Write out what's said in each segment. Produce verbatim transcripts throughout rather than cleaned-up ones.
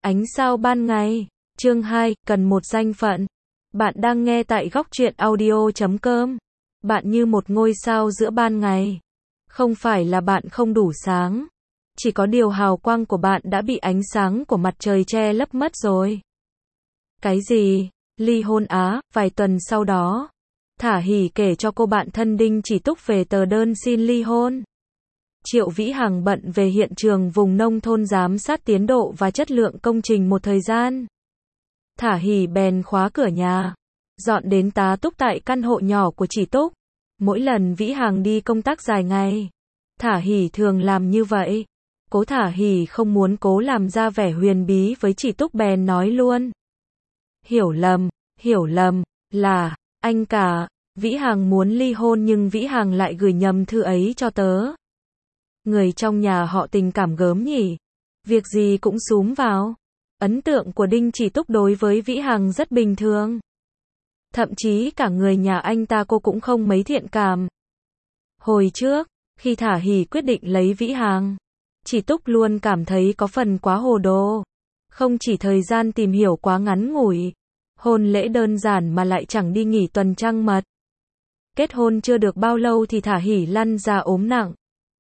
Ánh sao ban ngày. Chương hai, cần một danh phận. Bạn đang nghe tại góc truyện audio chấm com. Bạn như một ngôi sao giữa ban ngày. Không phải là bạn không đủ sáng. Chỉ có điều hào quang của bạn đã bị ánh sáng của mặt trời che lấp mất rồi. Cái gì? Ly hôn á? Vài tuần sau đó, Thả Hỉ kể cho cô bạn thân Đinh Chỉ Túc về tờ đơn xin ly hôn. Triệu Vĩ Hằng bận về hiện trường vùng nông thôn giám sát tiến độ và chất lượng công trình một thời gian. Thả Hỉ bèn khóa cửa nhà, dọn đến tá túc tại căn hộ nhỏ của Chỉ Túc. Mỗi lần Vĩ Hằng đi công tác dài ngày, Thả Hỉ thường làm như vậy. Cố Thả Hỉ không muốn cố làm ra vẻ huyền bí với Chỉ Túc bèn nói luôn. Hiểu lầm, hiểu lầm, là, anh cả, Vĩ Hằng muốn ly hôn nhưng Vĩ Hằng lại gửi nhầm thư ấy cho tớ. Người trong nhà họ tình cảm gớm nhỉ, việc gì cũng xúm vào. Ấn tượng của Đinh Chỉ Túc đối với Vĩ Hằng rất bình thường. Thậm chí cả người nhà anh ta cô cũng không mấy thiện cảm. Hồi trước, khi Thả Hỉ quyết định lấy Vĩ Hằng, Chỉ Túc luôn cảm thấy có phần quá hồ đồ. Không chỉ thời gian tìm hiểu quá ngắn ngủi, hôn lễ đơn giản mà lại chẳng đi nghỉ tuần trăng mật. Kết hôn chưa được bao lâu thì Thả Hỉ lăn ra ốm nặng.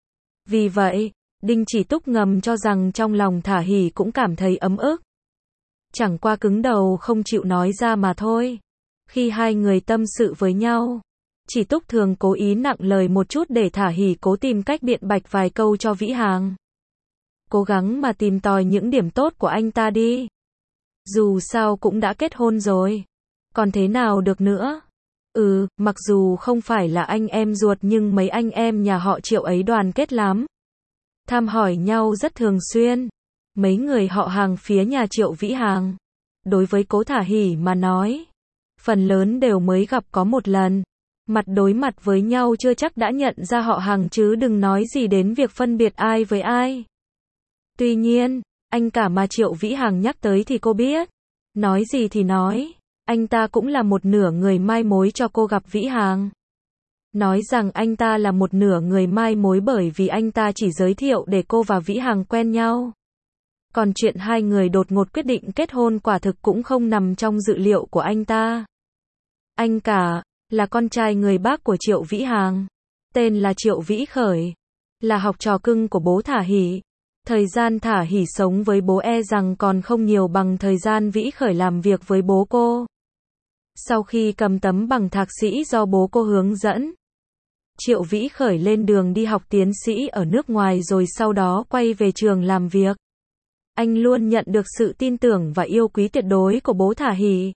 Vì vậy, Đinh Chỉ Túc ngầm cho rằng trong lòng Thả Hỉ cũng cảm thấy ấm ức. Chẳng qua cứng đầu không chịu nói ra mà thôi. Khi hai người tâm sự với nhau, Chỉ Túc thường cố ý nặng lời một chút để Thả Hỉ cố tìm cách biện bạch vài câu cho Vĩ Hằng. Cố gắng mà tìm tòi những điểm tốt của anh ta đi. Dù sao cũng đã kết hôn rồi. Còn thế nào được nữa? Ừ, mặc dù không phải là anh em ruột nhưng mấy anh em nhà họ Triệu ấy đoàn kết lắm. Thăm hỏi nhau rất thường xuyên. Mấy người họ hàng phía nhà Triệu Vĩ Hằng, đối với Cố Thả Hỉ mà nói, phần lớn đều mới gặp có một lần. Mặt đối mặt với nhau chưa chắc đã nhận ra họ hàng chứ đừng nói gì đến việc phân biệt ai với ai. Tuy nhiên, anh cả mà Triệu Vĩ Hằng nhắc tới thì cô biết. Nói gì thì nói, anh ta cũng là một nửa người mai mối cho cô gặp Vĩ Hằng. Nói rằng anh ta là một nửa người mai mối bởi vì anh ta chỉ giới thiệu để cô và Vĩ Hằng quen nhau. Còn chuyện hai người đột ngột quyết định kết hôn quả thực cũng không nằm trong dự liệu của anh ta. Anh cả, là con trai người bác của Triệu Vĩ Hằng, tên là Triệu Vĩ Khởi, là học trò cưng của bố Thả Hỉ. Thời gian Thả Hỉ sống với bố e rằng còn không nhiều bằng thời gian Vĩ Khởi làm việc với bố cô. Sau khi cầm tấm bằng thạc sĩ do bố cô hướng dẫn, Triệu Vĩ Khởi lên đường đi học tiến sĩ ở nước ngoài rồi sau đó quay về trường làm việc. Anh luôn nhận được sự tin tưởng và yêu quý tuyệt đối của bố Thả Hỉ.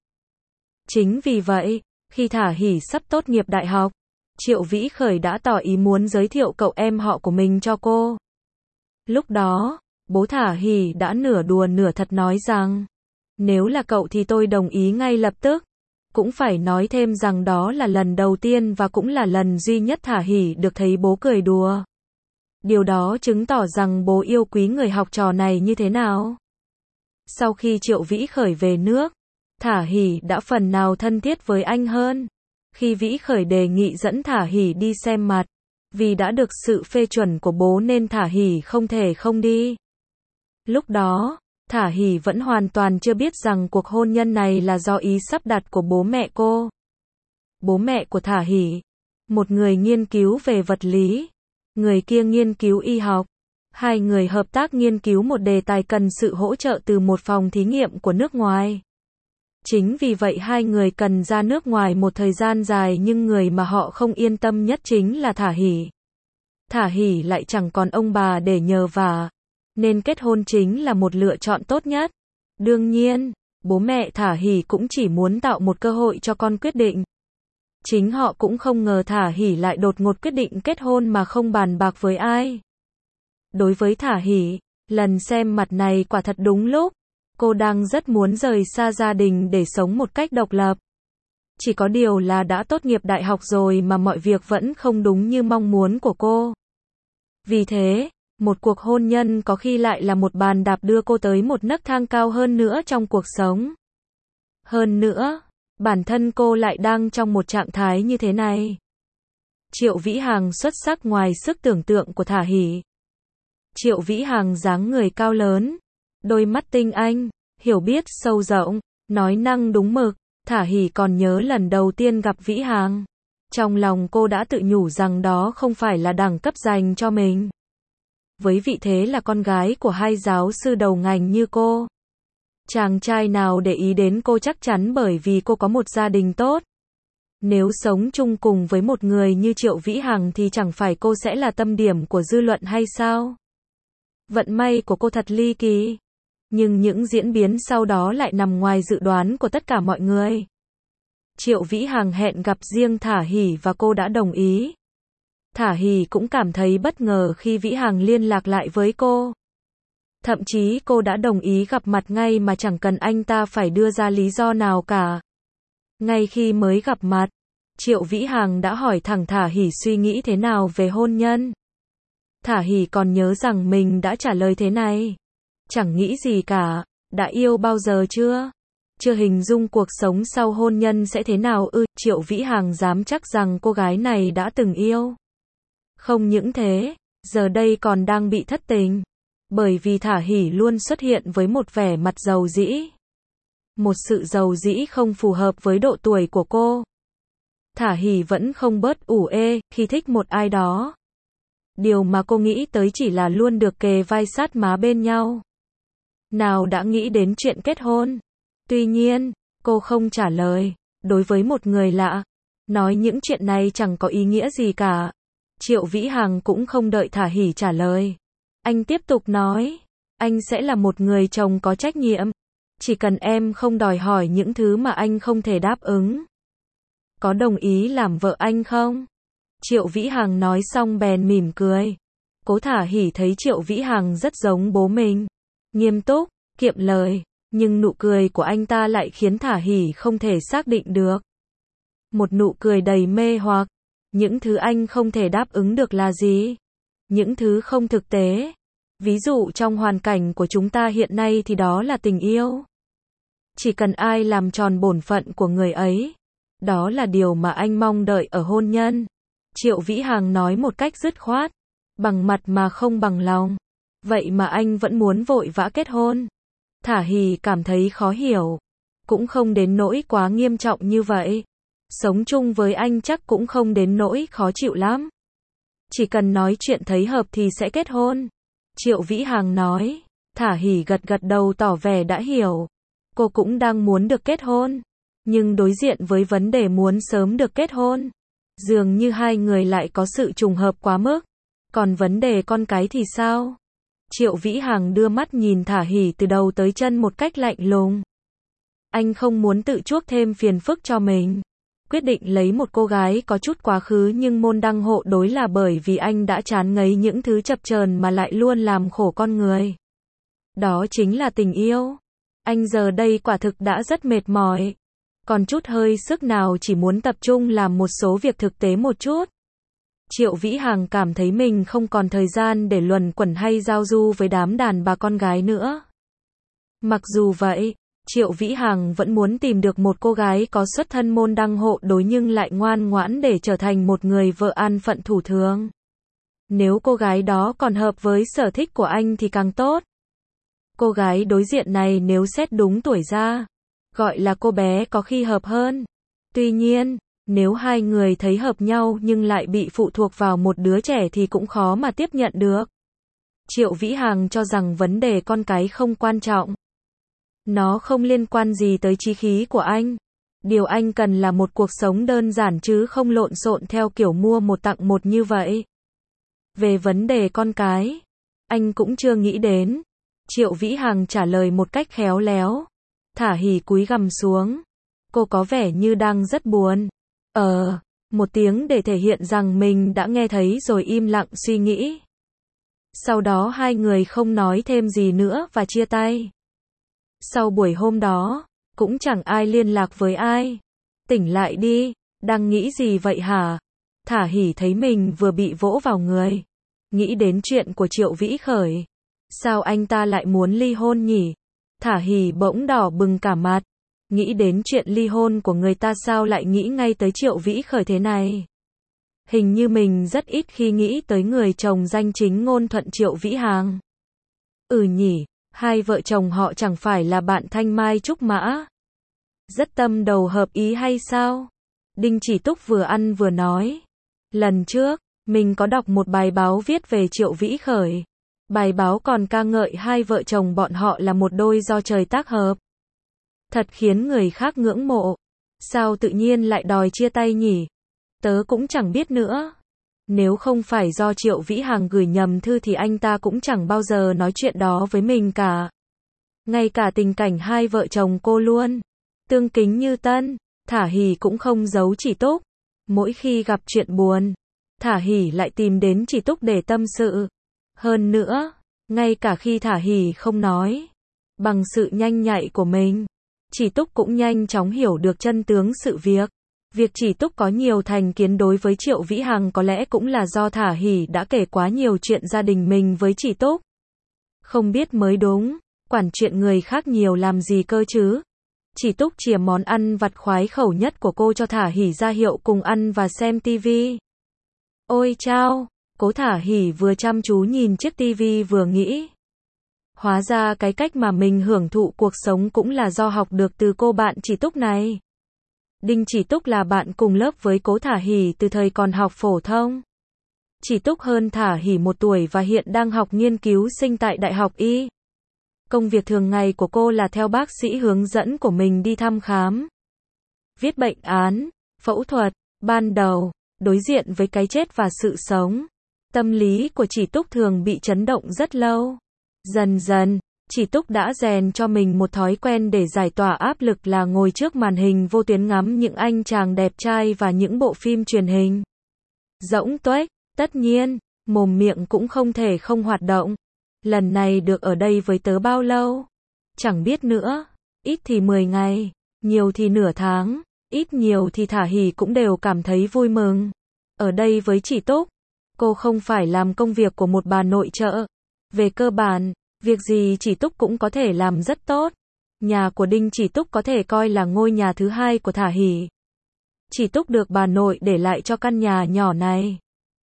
Chính vì vậy, khi Thả Hỉ sắp tốt nghiệp đại học, Triệu Vĩ Khởi đã tỏ ý muốn giới thiệu cậu em họ của mình cho cô. Lúc đó, bố Thả Hỉ đã nửa đùa nửa thật nói rằng, nếu là cậu thì tôi đồng ý ngay lập tức. Cũng phải nói thêm rằng đó là lần đầu tiên và cũng là lần duy nhất Thả Hỉ được thấy bố cười đùa. Điều đó chứng tỏ rằng bố yêu quý người học trò này như thế nào. Sau khi Triệu Vĩ Khởi về nước, Thả Hỉ đã phần nào thân thiết với anh hơn. Khi Vĩ Khởi đề nghị dẫn Thả Hỉ đi xem mặt, vì đã được sự phê chuẩn của bố nên Thả Hỉ không thể không đi. Lúc đó, Thả Hỉ vẫn hoàn toàn chưa biết rằng cuộc hôn nhân này là do ý sắp đặt của bố mẹ cô. Bố mẹ của Thả Hỉ, một người nghiên cứu về vật lý, người kia nghiên cứu y học. Hai người hợp tác nghiên cứu một đề tài cần sự hỗ trợ từ một phòng thí nghiệm của nước ngoài. Chính vì vậy hai người cần ra nước ngoài một thời gian dài nhưng người mà họ không yên tâm nhất chính là Thả Hỉ. Thả Hỉ lại chẳng còn ông bà để nhờ vả, nên kết hôn chính là một lựa chọn tốt nhất. Đương nhiên, bố mẹ Thả Hỉ cũng chỉ muốn tạo một cơ hội cho con quyết định. Chính họ cũng không ngờ Thả Hỉ lại đột ngột quyết định kết hôn mà không bàn bạc với ai. Đối với Thả Hỉ, lần xem mặt này quả thật đúng lúc. Cô đang rất muốn rời xa gia đình để sống một cách độc lập. Chỉ có điều là đã tốt nghiệp đại học rồi mà mọi việc vẫn không đúng như mong muốn của cô. Vì thế, một cuộc hôn nhân có khi lại là một bàn đạp đưa cô tới một nấc thang cao hơn nữa trong cuộc sống. Hơn nữa, bản thân cô lại đang trong một trạng thái như thế này. Triệu Vĩ Hằng xuất sắc ngoài sức tưởng tượng của Thả Hỉ. Triệu Vĩ Hằng dáng người cao lớn, đôi mắt tinh anh, hiểu biết sâu rộng, nói năng đúng mực. Thả Hỉ còn nhớ lần đầu tiên gặp Vĩ Hàng. Trong lòng cô đã tự nhủ rằng đó không phải là đẳng cấp dành cho mình. Với vị thế là con gái của hai giáo sư đầu ngành như cô, chàng trai nào để ý đến cô chắc chắn bởi vì cô có một gia đình tốt. Nếu sống chung cùng với một người như Triệu Vĩ Hằng thì chẳng phải cô sẽ là tâm điểm của dư luận hay sao? Vận may của cô thật ly kỳ. Nhưng những diễn biến sau đó lại nằm ngoài dự đoán của tất cả mọi người. Triệu Vĩ Hằng hẹn gặp riêng Thả Hỉ và cô đã đồng ý. Thả Hỉ cũng cảm thấy bất ngờ khi Vĩ Hằng liên lạc lại với cô. Thậm chí cô đã đồng ý gặp mặt ngay mà chẳng cần anh ta phải đưa ra lý do nào cả. Ngay khi mới gặp mặt, Triệu Vĩ Hằng đã hỏi thẳng Thả Hỉ suy nghĩ thế nào về hôn nhân. Thả Hỉ còn nhớ rằng mình đã trả lời thế này. Chẳng nghĩ gì cả, đã yêu bao giờ chưa? Chưa hình dung cuộc sống sau hôn nhân sẽ thế nào ư? Triệu Vĩ Hằng dám chắc rằng cô gái này đã từng yêu. Không những thế, giờ đây còn đang bị thất tình. Bởi vì Thả Hỉ luôn xuất hiện với một vẻ mặt giàu dĩ. Một sự giàu dĩ không phù hợp với độ tuổi của cô. Thả Hỉ vẫn không bớt ủ ê khi thích một ai đó. Điều mà cô nghĩ tới chỉ là luôn được kề vai sát má bên nhau. Nào đã nghĩ đến chuyện kết hôn. Tuy nhiên, cô không trả lời. Đối với một người lạ, nói những chuyện này chẳng có ý nghĩa gì cả. Triệu Vĩ Hằng cũng không đợi Thả Hỉ trả lời. Anh tiếp tục nói, anh sẽ là một người chồng có trách nhiệm. Chỉ cần em không đòi hỏi những thứ mà anh không thể đáp ứng. Có đồng ý làm vợ anh không? Triệu Vĩ Hằng nói xong bèn mỉm cười. Cố Thả Hỉ thấy Triệu Vĩ Hằng rất giống bố mình. Nghiêm túc, kiệm lời. Nhưng nụ cười của anh ta lại khiến Thả Hỉ không thể xác định được. Một nụ cười đầy mê hoặc. Những thứ anh không thể đáp ứng được là gì? Những thứ không thực tế. Ví dụ trong hoàn cảnh của chúng ta hiện nay thì đó là tình yêu. Chỉ cần ai làm tròn bổn phận của người ấy. Đó là điều mà anh mong đợi ở hôn nhân. Triệu Vĩ Hằng nói một cách dứt khoát. Bằng mặt mà không bằng lòng. Vậy mà anh vẫn muốn vội vã kết hôn. Thả Hỉ cảm thấy khó hiểu. Cũng không đến nỗi quá nghiêm trọng như vậy. Sống chung với anh chắc cũng không đến nỗi khó chịu lắm. Chỉ cần nói chuyện thấy hợp thì sẽ kết hôn. Triệu Vĩ Hằng nói. Thả Hỉ gật gật đầu tỏ vẻ đã hiểu. Cô cũng đang muốn được kết hôn. Nhưng đối diện với vấn đề muốn sớm được kết hôn, dường như hai người lại có sự trùng hợp quá mức. Còn vấn đề con cái thì sao? Triệu Vĩ Hằng đưa mắt nhìn Thả Hỉ từ đầu tới chân một cách lạnh lùng. Anh không muốn tự chuốc thêm phiền phức cho mình. Quyết định lấy một cô gái có chút quá khứ nhưng môn đăng hộ đối là bởi vì anh đã chán ngấy những thứ chập chờn mà lại luôn làm khổ con người. Đó chính là tình yêu. Anh giờ đây quả thực đã rất mệt mỏi. Còn chút hơi sức nào chỉ muốn tập trung làm một số việc thực tế một chút. Triệu Vĩ Hằng cảm thấy mình không còn thời gian để luẩn quẩn hay giao du với đám đàn bà con gái nữa. Mặc dù vậy, Triệu Vĩ Hằng vẫn muốn tìm được một cô gái có xuất thân môn đăng hộ đối nhưng lại ngoan ngoãn để trở thành một người vợ an phận thủ thường. Nếu cô gái đó còn hợp với sở thích của anh thì càng tốt. Cô gái đối diện này nếu xét đúng tuổi ra, gọi là cô bé có khi hợp hơn. Tuy nhiên, nếu hai người thấy hợp nhau nhưng lại bị phụ thuộc vào một đứa trẻ thì cũng khó mà tiếp nhận được. Triệu Vĩ Hằng cho rằng vấn đề con cái không quan trọng. Nó không liên quan gì tới chí khí của anh. Điều anh cần là một cuộc sống đơn giản chứ không lộn xộn theo kiểu mua một tặng một như vậy. Về vấn đề con cái, anh cũng chưa nghĩ đến. Triệu Vĩ Hằng trả lời một cách khéo léo. Thả Hỉ cúi gằm xuống. Cô có vẻ như đang rất buồn. Ờ, một tiếng để thể hiện rằng mình đã nghe thấy rồi im lặng suy nghĩ. Sau đó hai người không nói thêm gì nữa và chia tay. Sau buổi hôm đó, cũng chẳng ai liên lạc với ai. Tỉnh lại đi, đang nghĩ gì vậy hả? Thả Hỉ thấy mình vừa bị vỗ vào người. Nghĩ đến chuyện của Triệu Vĩ Khởi. Sao anh ta lại muốn ly hôn nhỉ? Thả Hỉ bỗng đỏ bừng cả mặt. Nghĩ đến chuyện ly hôn của người ta sao lại nghĩ ngay tới Triệu Vĩ Khởi thế này? Hình như mình rất ít khi nghĩ tới người chồng danh chính ngôn thuận Triệu Vĩ Hằng. Ừ nhỉ, Hai vợ chồng họ chẳng phải là bạn thanh mai trúc mã. Rất tâm đầu hợp ý hay sao? Đinh Chỉ Túc vừa ăn vừa nói. Lần trước, mình có đọc một bài báo viết về Triệu Vĩ Khởi. Bài báo còn ca ngợi hai vợ chồng bọn họ là một đôi do trời tác hợp. Thật khiến người khác ngưỡng mộ. Sao tự nhiên lại đòi chia tay nhỉ? Tớ cũng chẳng biết nữa. Nếu không phải do Triệu Vĩ Hằng gửi nhầm thư thì anh ta cũng chẳng bao giờ nói chuyện đó với mình cả. Ngay cả tình cảnh hai vợ chồng cô luôn tương kính như tân. Thả Hỉ cũng không giấu Chỉ Túc. Mỗi khi gặp chuyện buồn, Thả Hỉ lại tìm đến Chỉ Túc để tâm sự. Hơn nữa, ngay cả khi Thả Hỉ không nói, bằng sự nhanh nhạy của mình, Chỉ Túc cũng nhanh chóng hiểu được chân tướng sự việc. Việc Chỉ Túc có nhiều thành kiến đối với Triệu Vĩ Hằng có lẽ cũng là do Thả Hỉ đã kể quá nhiều chuyện gia đình mình với Chỉ Túc. Không biết mới đúng, quản chuyện người khác nhiều làm gì cơ chứ? Chỉ Túc chìa món ăn vặt khoái khẩu nhất của cô cho Thả Hỉ ra hiệu cùng ăn và xem tivi. Ôi chao, Cố Thả Hỉ vừa chăm chú nhìn chiếc tivi vừa nghĩ. Hóa ra cái cách mà mình hưởng thụ cuộc sống cũng là do học được từ cô bạn Chỉ Túc này. Đinh Chỉ Túc là bạn cùng lớp với Cố Thả Hỉ từ thời còn học phổ thông. Chỉ Túc hơn Thả Hỉ một tuổi và hiện đang học nghiên cứu sinh tại Đại học Y. Công việc thường ngày của cô là theo bác sĩ hướng dẫn của mình đi thăm khám, viết bệnh án, phẫu thuật. Ban đầu, đối diện với cái chết và sự sống, tâm lý của Chỉ Túc thường bị chấn động rất lâu. Dần dần, Chỉ Túc đã rèn cho mình một thói quen để giải tỏa áp lực là ngồi trước màn hình vô tuyến ngắm những anh chàng đẹp trai và những bộ phim truyền hình. Rỗng tuếch, tất nhiên, mồm miệng cũng không thể không hoạt động. Lần này được ở đây với tớ bao lâu? Chẳng biết nữa, ít thì mười ngày, nhiều thì nửa tháng, ít nhiều thì Thả Hỉ cũng đều cảm thấy vui mừng. Ở đây với Chỉ Túc, cô không phải làm công việc của một bà nội trợ. Về cơ bản, việc gì Chỉ Túc cũng có thể làm rất tốt. Nhà của Đinh Chỉ Túc có thể coi là ngôi nhà thứ hai của Thả Hỉ. Chỉ Túc được bà nội để lại cho căn nhà nhỏ này.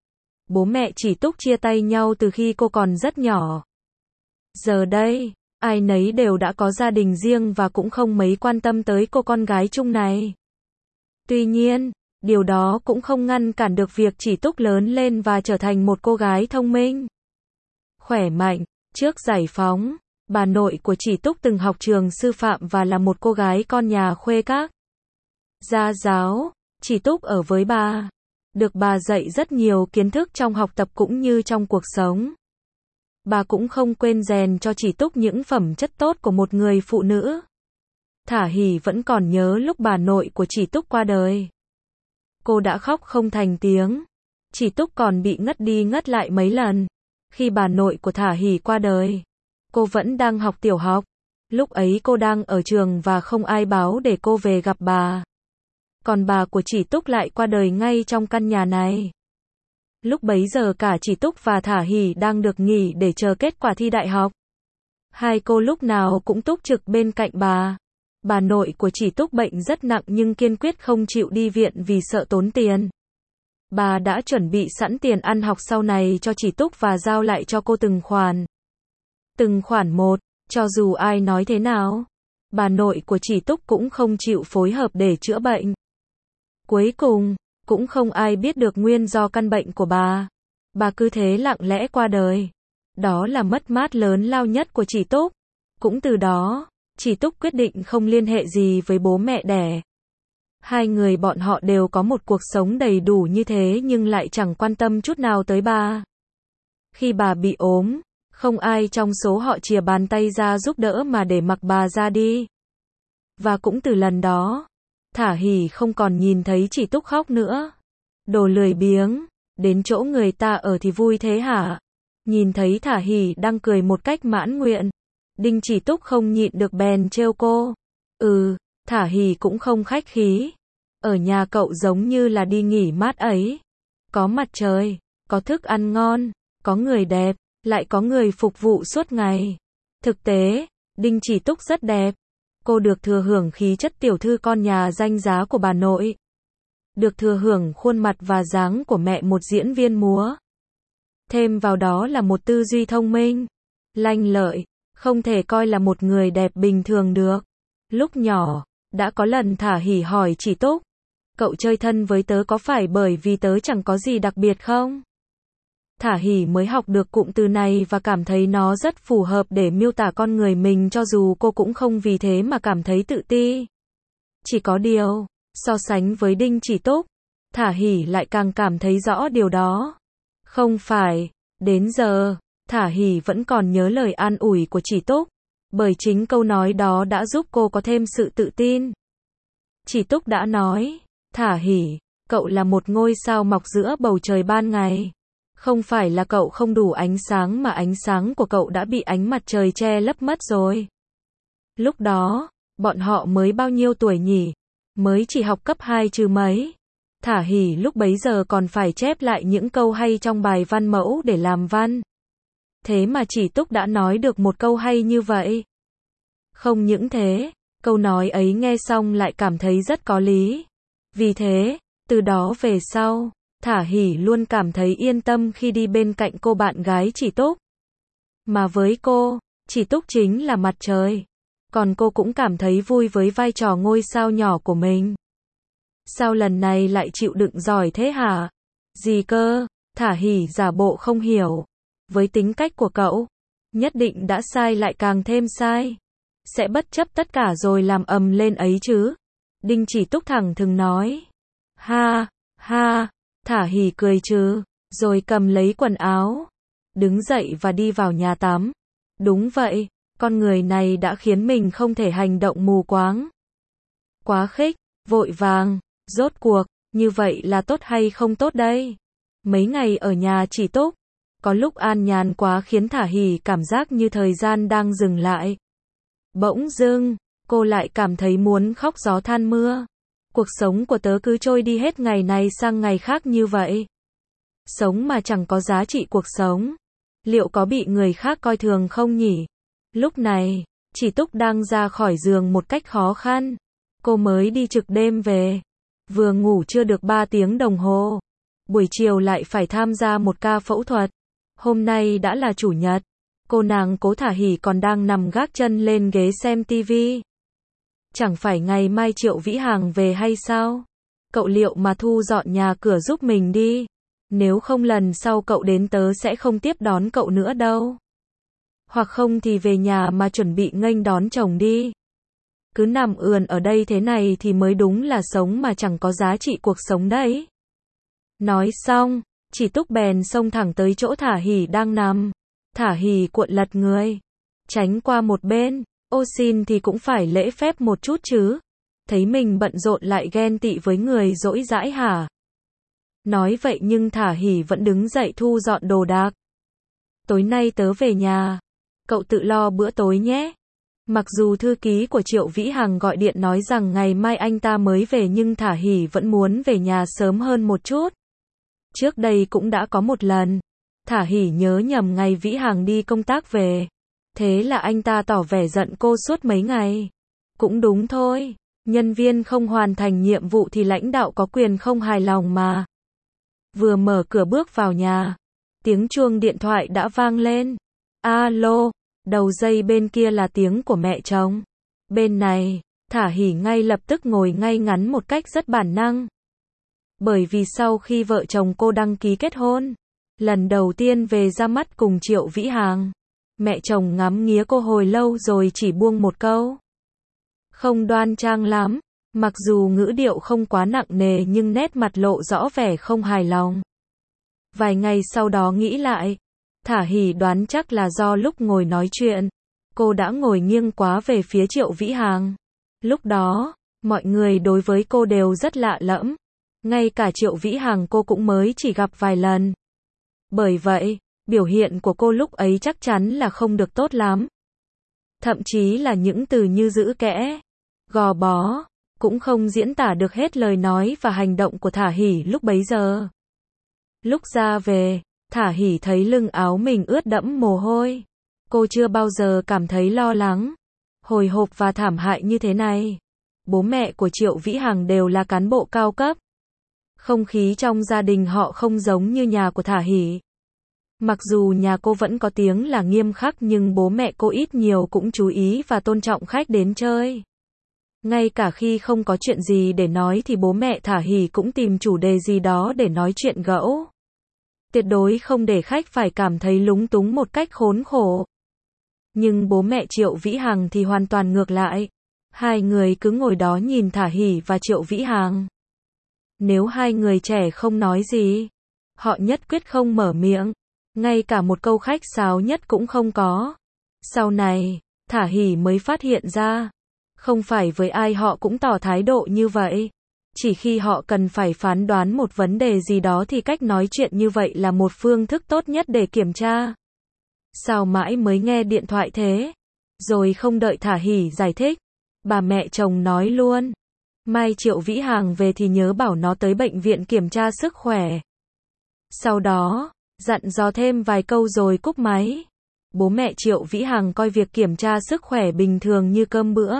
Bố mẹ Chỉ Túc chia tay nhau từ khi cô còn rất nhỏ. Giờ đây, ai nấy đều đã có gia đình riêng và cũng không mấy quan tâm tới cô con gái chung này. Tuy nhiên, điều đó cũng không ngăn cản được việc Chỉ Túc lớn lên và trở thành một cô gái thông minh, khỏe mạnh. Trước giải phóng, bà nội của Chỉ Túc từng học trường sư phạm và là một cô gái con nhà khuê các. Gia giáo, Chỉ Túc ở với bà, được bà dạy rất nhiều kiến thức trong học tập cũng như trong cuộc sống. Bà cũng không quên rèn cho Chỉ Túc những phẩm chất tốt của một người phụ nữ. Thả Hỉ vẫn còn nhớ lúc bà nội của Chỉ Túc qua đời. Cô đã khóc không thành tiếng. Chỉ Túc còn bị ngất đi ngất lại mấy lần. Khi bà nội của Thả Hỉ qua đời, cô vẫn đang học tiểu học. Lúc ấy cô đang ở trường và không ai báo để cô về gặp bà. Còn bà của Chỉ Túc lại qua đời ngay trong căn nhà này. Lúc bấy giờ cả Chỉ Túc và Thả Hỉ đang được nghỉ để chờ kết quả thi đại học. Hai cô lúc nào cũng túc trực bên cạnh bà. Bà nội của Chỉ Túc bệnh rất nặng nhưng kiên quyết không chịu đi viện vì sợ tốn tiền. Bà đã chuẩn bị sẵn tiền ăn học sau này cho Chỉ Túc và giao lại cho cô từng khoản. Từng khoản một, cho dù ai nói thế nào, bà nội của Chỉ Túc cũng không chịu phối hợp để chữa bệnh. Cuối cùng, cũng không ai biết được nguyên do căn bệnh của bà. Bà cứ thế lặng lẽ qua đời. Đó là mất mát lớn lao nhất của Chỉ Túc. Cũng từ đó, Chỉ Túc quyết định không liên hệ gì với bố mẹ đẻ. Hai người bọn họ đều có một cuộc sống đầy đủ như thế nhưng lại chẳng quan tâm chút nào tới bà. Khi bà bị ốm, không ai trong số họ chìa bàn tay ra giúp đỡ mà để mặc bà ra đi. Và cũng từ lần đó, Thả Hỉ không còn nhìn thấy Chỉ Túc khóc nữa. Đồ lười biếng, đến chỗ người ta ở thì vui thế hả? Nhìn thấy Thả Hỉ đang cười một cách mãn nguyện, Đinh Chỉ Túc không nhịn được bèn trêu cô. Ừ, Thả Hỉ cũng không khách khí. Ở nhà cậu giống như là đi nghỉ mát ấy. Có mặt trời, có thức ăn ngon, có người đẹp, lại có người phục vụ suốt ngày. Thực tế, Đinh Chỉ Túc rất đẹp. Cô được thừa hưởng khí chất tiểu thư con nhà danh giá của bà nội. Được thừa hưởng khuôn mặt và dáng của mẹ một diễn viên múa. Thêm vào đó là một tư duy thông minh, lanh lợi, không thể coi là một người đẹp bình thường được. Lúc nhỏ, đã có lần Thả Hỉ hỏi Chỉ Túc, cậu chơi thân với tớ có phải bởi vì tớ chẳng có gì đặc biệt không? Thả Hỉ mới học được cụm từ này và cảm thấy nó rất phù hợp để miêu tả con người mình, cho dù cô cũng không vì thế mà cảm thấy tự ti. Chỉ có điều, so sánh với Đinh Chỉ Túc, Thả Hỉ lại càng cảm thấy rõ điều đó. Không phải, đến giờ, Thả Hỉ vẫn còn nhớ lời an ủi của Chỉ Túc, bởi chính câu nói đó đã giúp cô có thêm sự tự tin. Chỉ Túc đã nói, Thả Hỉ, cậu là một ngôi sao mọc giữa bầu trời ban ngày. Không phải là cậu không đủ ánh sáng mà ánh sáng của cậu đã bị ánh mặt trời che lấp mất rồi. Lúc đó, bọn họ mới bao nhiêu tuổi nhỉ? Mới chỉ học cấp hai chứ mấy. Thả Hỉ lúc bấy giờ còn phải chép lại những câu hay trong bài văn mẫu để làm văn. Thế mà Chỉ Túc đã nói được một câu hay như vậy. Không những thế, câu nói ấy nghe xong lại cảm thấy rất có lý. Vì thế, từ đó về sau, Thả Hỉ luôn cảm thấy yên tâm khi đi bên cạnh cô bạn gái Chỉ Túc. Mà với cô, Chỉ Túc chính là mặt trời. Còn cô cũng cảm thấy vui với vai trò ngôi sao nhỏ của mình. Sao lần này lại chịu đựng giỏi thế hả? Gì cơ? Thả Hỉ giả bộ không hiểu. Với tính cách của cậu, nhất định đã sai lại càng thêm sai. Sẽ bất chấp tất cả rồi làm ầm lên ấy chứ. Đinh Chỉ Túc thẳng thừng nói. Ha, ha, Thả Hỉ cười trừ, rồi cầm lấy quần áo, đứng dậy và đi vào nhà tắm. Đúng vậy, con người này đã khiến mình không thể hành động mù quáng. Quá khích, vội vàng, rốt cuộc, như vậy là tốt hay không tốt đây? Mấy ngày ở nhà Chỉ Túc, có lúc an nhàn quá khiến Thả Hỉ cảm giác như thời gian đang dừng lại. Bỗng dưng, cô lại cảm thấy muốn khóc gió than mưa. Cuộc sống của tớ cứ trôi đi hết ngày này sang ngày khác như vậy. Sống mà chẳng có giá trị cuộc sống. Liệu có bị người khác coi thường không nhỉ? Lúc này, Chỉ Túc đang ra khỏi giường một cách khó khăn. Cô mới đi trực đêm về. Vừa ngủ chưa được ba tiếng đồng hồ. Buổi chiều lại phải tham gia một ca phẫu thuật. Hôm nay đã là chủ nhật. Cô nàng Cố Thả Hỉ còn đang nằm gác chân lên ghế xem tivi. Chẳng phải ngày mai Triệu Vĩ Hàng về hay sao? Cậu liệu mà thu dọn nhà cửa giúp mình đi. Nếu không lần sau cậu đến tớ sẽ không tiếp đón cậu nữa đâu. Hoặc không thì về nhà mà chuẩn bị nghênh đón chồng đi. Cứ nằm ườn ở đây thế này thì mới đúng là sống mà chẳng có giá trị cuộc sống đấy. Nói xong, Chỉ Túc bèn xông thẳng tới chỗ Thả Hỉ đang nằm. Thả Hỉ cuộn lật người, tránh qua một bên. Ô xin thì cũng phải lễ phép một chút chứ. Thấy mình bận rộn lại ghen tị với người dỗi dãi hả? Nói vậy nhưng Thả Hỉ vẫn đứng dậy thu dọn đồ đạc. Tối nay tớ về nhà. Cậu tự lo bữa tối nhé. Mặc dù thư ký của Triệu Vĩ Hằng gọi điện nói rằng ngày mai anh ta mới về nhưng Thả Hỉ vẫn muốn về nhà sớm hơn một chút. Trước đây cũng đã có một lần. Thả Hỉ nhớ nhầm ngày Vĩ Hằng đi công tác về. Thế là anh ta tỏ vẻ giận cô suốt mấy ngày. Cũng đúng thôi. Nhân viên không hoàn thành nhiệm vụ thì lãnh đạo có quyền không hài lòng mà. Vừa mở cửa bước vào nhà, tiếng chuông điện thoại đã vang lên. Alo, đầu dây bên kia là tiếng của mẹ chồng. Bên này, Thả Hỉ ngay lập tức ngồi ngay ngắn một cách rất bản năng. Bởi vì sau khi vợ chồng cô đăng ký kết hôn, lần đầu tiên về ra mắt cùng Triệu Vĩ Hàng, mẹ chồng ngắm nghía cô hồi lâu rồi chỉ buông một câu. Không đoan trang lắm, mặc dù ngữ điệu không quá nặng nề nhưng nét mặt lộ rõ vẻ không hài lòng. Vài ngày sau đó nghĩ lại, Thả Hỉ đoán chắc là do lúc ngồi nói chuyện, cô đã ngồi nghiêng quá về phía Triệu Vĩ Hàng. Lúc đó, mọi người đối với cô đều rất lạ lẫm. Ngay cả Triệu Vĩ Hàng cô cũng mới chỉ gặp vài lần. Bởi vậy, biểu hiện của cô lúc ấy chắc chắn là không được tốt lắm. Thậm chí là những từ như giữ kẽ, gò bó, cũng không diễn tả được hết lời nói và hành động của Thả Hỉ lúc bấy giờ. Lúc ra về, Thả Hỉ thấy lưng áo mình ướt đẫm mồ hôi. Cô chưa bao giờ cảm thấy lo lắng, hồi hộp và thảm hại như thế này. Bố mẹ của Triệu Vĩ Hằng đều là cán bộ cao cấp. Không khí trong gia đình họ không giống như nhà của Thả Hỉ. Mặc dù nhà cô vẫn có tiếng là nghiêm khắc nhưng bố mẹ cô ít nhiều cũng chú ý và tôn trọng khách đến chơi. Ngay cả khi không có chuyện gì để nói thì bố mẹ Thả Hỉ cũng tìm chủ đề gì đó để nói chuyện gẫu. Tuyệt đối không để khách phải cảm thấy lúng túng một cách khốn khổ. Nhưng bố mẹ Triệu Vĩ Hằng thì hoàn toàn ngược lại. Hai người cứ ngồi đó nhìn Thả Hỉ và Triệu Vĩ Hằng. Nếu hai người trẻ không nói gì, họ nhất quyết không mở miệng. Ngay cả một câu khách sáo nhất cũng không có. Sau này, Thả Hỉ mới phát hiện ra, không phải với ai họ cũng tỏ thái độ như vậy. Chỉ khi họ cần phải phán đoán một vấn đề gì đó thì cách nói chuyện như vậy là một phương thức tốt nhất để kiểm tra. Sao mãi mới nghe điện thoại thế? Rồi không đợi Thả Hỉ giải thích, bà mẹ chồng nói luôn. Mai Triệu Vĩ Hằng về thì nhớ bảo nó tới bệnh viện kiểm tra sức khỏe. Sau đó, dặn dò thêm vài câu rồi cúp máy. Bố mẹ Triệu Vĩ Hằng coi việc kiểm tra sức khỏe bình thường như cơm bữa.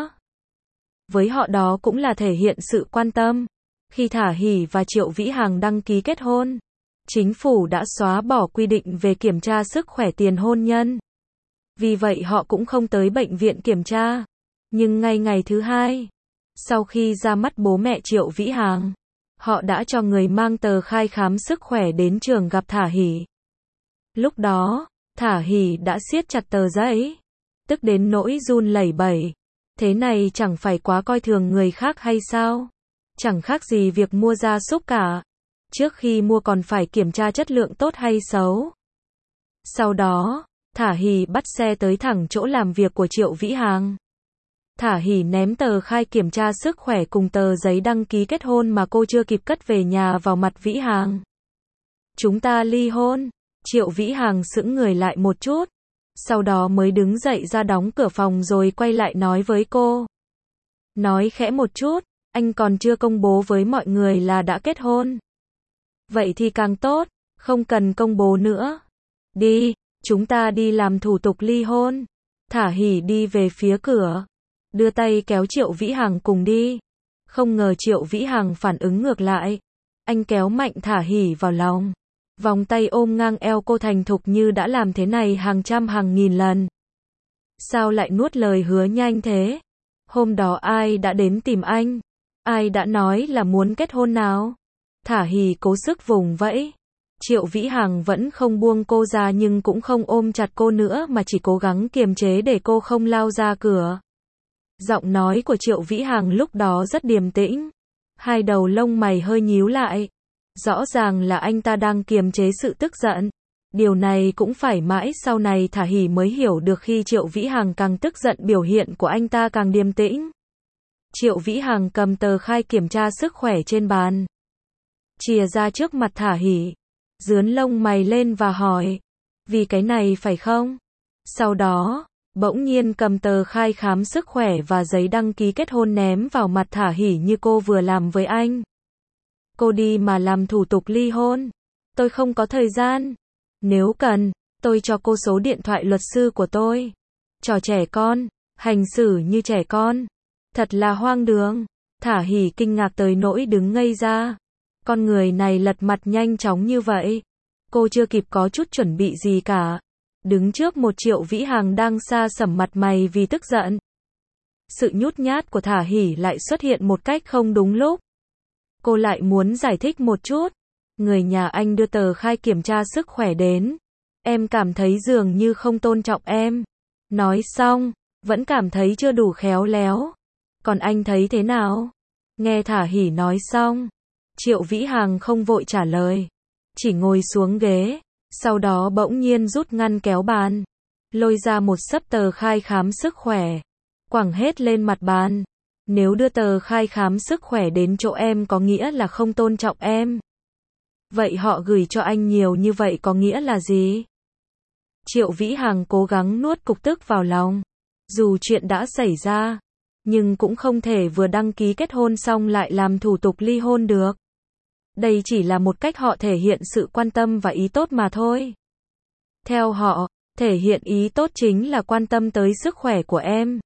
Với họ đó cũng là thể hiện sự quan tâm. Khi Thả Hỉ và Triệu Vĩ Hằng đăng ký kết hôn, chính phủ đã xóa bỏ quy định về kiểm tra sức khỏe tiền hôn nhân. Vì vậy họ cũng không tới bệnh viện kiểm tra. Nhưng ngay ngày thứ hai, sau khi ra mắt bố mẹ Triệu Vĩ Hằng, họ đã cho người mang tờ khai khám sức khỏe đến trường gặp Thả Hỉ. Lúc đó, Thả Hỉ đã siết chặt tờ giấy, tức đến nỗi run lẩy bẩy. Thế này chẳng phải quá coi thường người khác hay sao? Chẳng khác gì việc mua gia súc cả. Trước khi mua còn phải kiểm tra chất lượng tốt hay xấu. Sau đó, Thả Hỉ bắt xe tới thẳng chỗ làm việc của Triệu Vĩ Hằng. Thả Hỉ ném tờ khai kiểm tra sức khỏe cùng tờ giấy đăng ký kết hôn mà cô chưa kịp cất về nhà vào mặt Vĩ Hằng. Chúng ta ly hôn. Triệu Vĩ Hằng sững người lại một chút. Sau đó mới đứng dậy ra đóng cửa phòng rồi quay lại nói với cô. Nói khẽ một chút, anh còn chưa công bố với mọi người là đã kết hôn. Vậy thì càng tốt, không cần công bố nữa. Đi, chúng ta đi làm thủ tục ly hôn. Thả Hỉ đi về phía cửa, đưa tay kéo Triệu Vĩ Hằng cùng đi. Không ngờ Triệu Vĩ Hằng phản ứng ngược lại. Anh kéo mạnh Thả Hỉ vào lòng. Vòng tay ôm ngang eo cô thành thục như đã làm thế này hàng trăm hàng nghìn lần. Sao lại nuốt lời hứa nhanh thế? Hôm đó ai đã đến tìm anh? Ai đã nói là muốn kết hôn nào? Thả Hỉ cố sức vùng vẫy. Triệu Vĩ Hằng vẫn không buông cô ra nhưng cũng không ôm chặt cô nữa mà chỉ cố gắng kiềm chế để cô không lao ra cửa. Giọng nói của Triệu Vĩ Hằng lúc đó rất điềm tĩnh. Hai đầu lông mày hơi nhíu lại. Rõ ràng là anh ta đang kiềm chế sự tức giận. Điều này cũng phải mãi sau này Thả Hỉ mới hiểu được khi Triệu Vĩ Hằng càng tức giận biểu hiện của anh ta càng điềm tĩnh. Triệu Vĩ Hằng cầm tờ khai kiểm tra sức khỏe trên bàn, chìa ra trước mặt Thả Hỉ, dướn lông mày lên và hỏi, vì cái này phải không? Sau đó, bỗng nhiên cầm tờ khai khám sức khỏe và giấy đăng ký kết hôn ném vào mặt Thả Hỉ như cô vừa làm với anh. Cô đi mà làm thủ tục ly hôn. Tôi không có thời gian. Nếu cần, tôi cho cô số điện thoại luật sư của tôi. Trò trẻ con, hành xử như trẻ con. Thật là hoang đường. Thả Hỉ kinh ngạc tới nỗi đứng ngây ra. Con người này lật mặt nhanh chóng như vậy. Cô chưa kịp có chút chuẩn bị gì cả. Đứng trước một Triệu Vĩ Hằng đang sa sẩm mặt mày vì tức giận. Sự nhút nhát của Thả Hỉ lại xuất hiện một cách không đúng lúc. Cô lại muốn giải thích một chút. Người nhà anh đưa tờ khai kiểm tra sức khỏe đến. Em cảm thấy dường như không tôn trọng em. Nói xong, vẫn cảm thấy chưa đủ khéo léo. Còn anh thấy thế nào? Nghe Thả Hỉ nói xong, Triệu Vĩ Hằng không vội trả lời. Chỉ ngồi xuống ghế. Sau đó bỗng nhiên rút ngăn kéo bàn. Lôi ra một xấp tờ khai khám sức khỏe. Quẳng hết lên mặt bàn. Nếu đưa tờ khai khám sức khỏe đến chỗ em có nghĩa là không tôn trọng em. Vậy họ gửi cho anh nhiều như vậy có nghĩa là gì? Triệu Vĩ Hằng cố gắng nuốt cục tức vào lòng. Dù chuyện đã xảy ra, nhưng cũng không thể vừa đăng ký kết hôn xong lại làm thủ tục ly hôn được. Đây chỉ là một cách họ thể hiện sự quan tâm và ý tốt mà thôi. Theo họ, thể hiện ý tốt chính là quan tâm tới sức khỏe của em.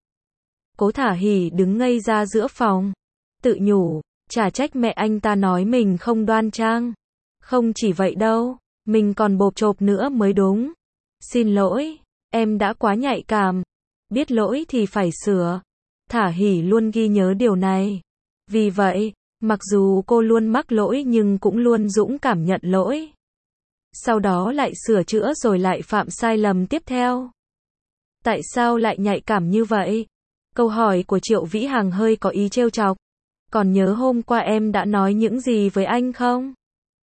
Cố Thả Hỉ đứng ngây ra giữa phòng. Tự nhủ, chả trách mẹ anh ta nói mình không đoan trang. Không chỉ vậy đâu. Mình còn bộp chộp nữa mới đúng. Xin lỗi, em đã quá nhạy cảm. Biết lỗi thì phải sửa. Thả hỉ luôn ghi nhớ điều này. Vì vậy, mặc dù cô luôn mắc lỗi nhưng cũng luôn dũng cảm nhận lỗi. Sau đó lại sửa chữa rồi lại phạm sai lầm tiếp theo. Tại sao lại nhạy cảm như vậy? Câu hỏi của Triệu Vĩ Hằng hơi có ý trêu chọc. Còn nhớ hôm qua em đã nói những gì với anh không?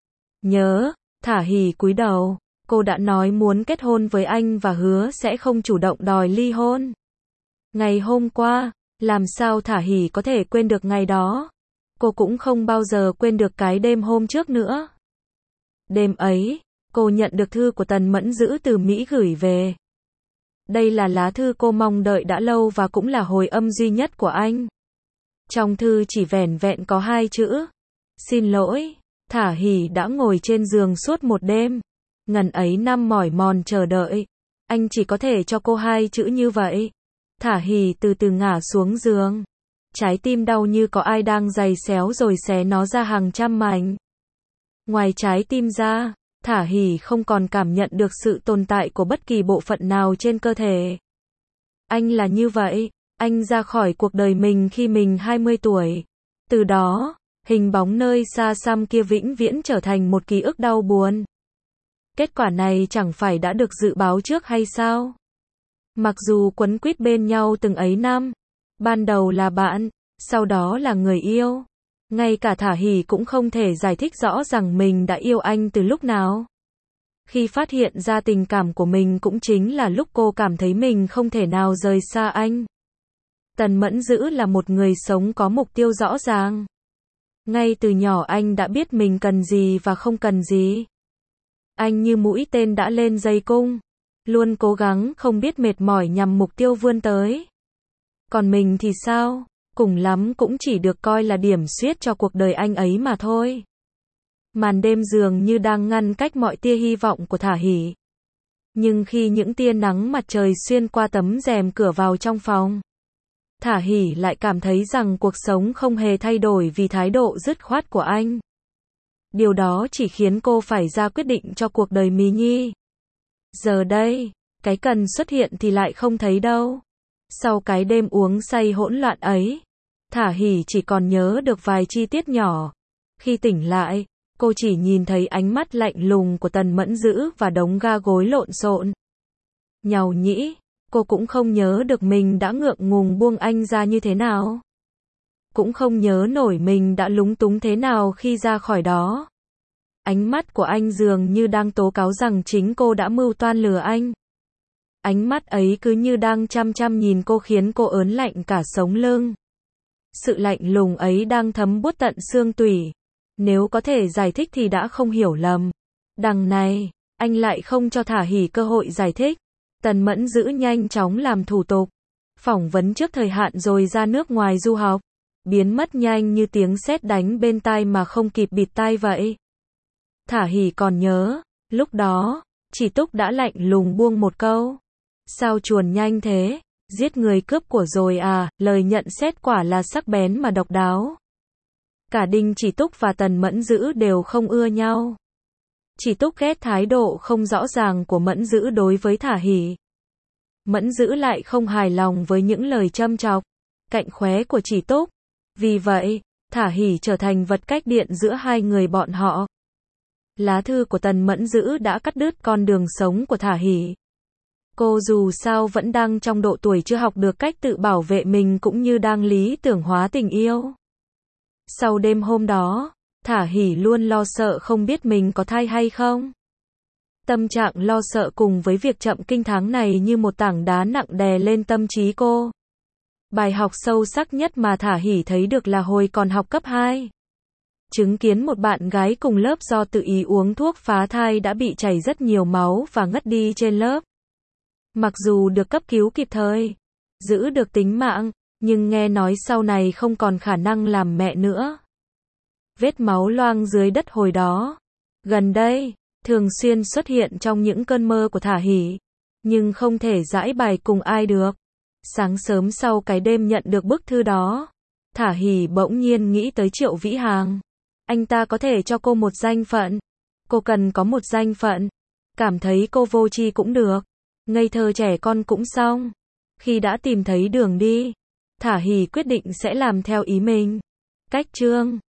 Nhớ, Thả hỉ cúi đầu. Cô đã nói muốn kết hôn với anh và hứa sẽ không chủ động đòi ly hôn. Ngày hôm qua, làm sao Thả hỉ có thể quên được ngày đó? Cô cũng không bao giờ quên được cái đêm hôm trước nữa. Đêm ấy, cô nhận được thư của Tần Mẫn Dữ từ Mỹ gửi về. Đây là lá thư cô mong đợi đã lâu và cũng là hồi âm duy nhất của anh. Trong thư chỉ vẻn vẹn có hai chữ. Xin lỗi, Thả hỉ đã ngồi trên giường suốt một đêm. Ngần ấy năm mỏi mòn chờ đợi. Anh chỉ có thể cho cô hai chữ như vậy. Thả hỉ từ từ ngả xuống giường. Trái tim đau như có ai đang giày xéo rồi xé nó ra hàng trăm mảnh. Ngoài trái tim ra, Thả hỉ không còn cảm nhận được sự tồn tại của bất kỳ bộ phận nào trên cơ thể. Anh là như vậy, anh ra khỏi cuộc đời mình khi mình hai mươi tuổi. Từ đó, hình bóng nơi xa xăm kia vĩnh viễn trở thành một ký ức đau buồn. Kết quả này chẳng phải đã được dự báo trước hay sao? Mặc dù quấn quýt bên nhau từng ấy năm, ban đầu là bạn, sau đó là người yêu. Ngay cả Thả hỉ cũng không thể giải thích rõ rằng mình đã yêu anh từ lúc nào. Khi phát hiện ra tình cảm của mình cũng chính là lúc cô cảm thấy mình không thể nào rời xa anh. Tần Mẫn Dữ là một người sống có mục tiêu rõ ràng. Ngay từ nhỏ anh đã biết mình cần gì và không cần gì. Anh như mũi tên đã lên dây cung, luôn cố gắng không biết mệt mỏi nhằm mục tiêu vươn tới. Còn mình thì sao? Cùng lắm cũng chỉ được coi là điểm xuyết cho cuộc đời anh ấy mà thôi. Màn đêm dường như đang ngăn cách mọi tia hy vọng của Thả hỉ. Nhưng khi những tia nắng mặt trời xuyên qua tấm rèm cửa vào trong phòng, Thả hỉ lại cảm thấy rằng cuộc sống không hề thay đổi vì thái độ dứt khoát của anh. Điều đó chỉ khiến cô phải ra quyết định cho cuộc đời mí nhi. Giờ đây, cái cần xuất hiện thì lại không thấy đâu. Sau cái đêm uống say hỗn loạn ấy, Thả hỉ chỉ còn nhớ được vài chi tiết nhỏ. Khi tỉnh lại, cô chỉ nhìn thấy ánh mắt lạnh lùng của Tần Mẫn Dữ và đống ga gối lộn xộn. Nhàu nhĩ, cô cũng không nhớ được mình đã ngượng ngùng buông anh ra như thế nào. Cũng không nhớ nổi mình đã lúng túng thế nào khi ra khỏi đó. Ánh mắt của anh dường như đang tố cáo rằng chính cô đã mưu toan lừa anh. Ánh mắt ấy cứ như đang chăm chăm nhìn cô khiến cô ớn lạnh cả sống lưng. Sự lạnh lùng ấy đang thấm buốt tận xương tủy. Nếu có thể giải thích thì đã không hiểu lầm. Đằng này, anh lại không cho Thả hỉ cơ hội giải thích. Tần Mẫn Dữ nhanh chóng làm thủ tục, phỏng vấn trước thời hạn rồi ra nước ngoài du học. Biến mất nhanh như tiếng sét đánh bên tai mà không kịp bịt tai vậy. Thả hỉ còn nhớ, lúc đó, Chỉ Túc đã lạnh lùng buông một câu. Sao chuồn nhanh thế, giết người cướp của rồi à, lời nhận xét quả là sắc bén mà độc đáo. Cả Đinh Chỉ Túc và Tần Mẫn Dữ đều không ưa nhau. Chỉ Túc ghét thái độ không rõ ràng của Mẫn Dữ đối với Thả hỉ. Mẫn Dữ lại không hài lòng với những lời châm chọc, cạnh khóe của Chỉ Túc. Vì vậy, Thả hỉ trở thành vật cách điện giữa hai người bọn họ. Lá thư của Tần Mẫn Dữ đã cắt đứt con đường sống của Thả hỉ. Cô dù sao vẫn đang trong độ tuổi chưa học được cách tự bảo vệ mình cũng như đang lý tưởng hóa tình yêu. Sau đêm hôm đó, Thả hỉ luôn lo sợ không biết mình có thai hay không. Tâm trạng lo sợ cùng với việc chậm kinh tháng này như một tảng đá nặng đè lên tâm trí cô. Bài học sâu sắc nhất mà Thả hỉ thấy được là hồi còn học cấp hai. Chứng kiến một bạn gái cùng lớp do tự ý uống thuốc phá thai đã bị chảy rất nhiều máu và ngất đi trên lớp. Mặc dù được cấp cứu kịp thời, giữ được tính mạng, nhưng nghe nói sau này không còn khả năng làm mẹ nữa. Vết máu loang dưới đất hồi đó, gần đây, thường xuyên xuất hiện trong những cơn mơ của Thả hỉ, nhưng không thể giải bày cùng ai được. Sáng sớm sau cái đêm nhận được bức thư đó, Thả hỉ bỗng nhiên nghĩ tới Triệu Vĩ Hằng. Anh ta có thể cho cô một danh phận. Cô cần có một danh phận. Cảm thấy cô vô tri cũng được. Ngây thơ trẻ con cũng xong. Khi đã tìm thấy đường đi, Thả Hỉ quyết định sẽ làm theo ý mình. Cách chương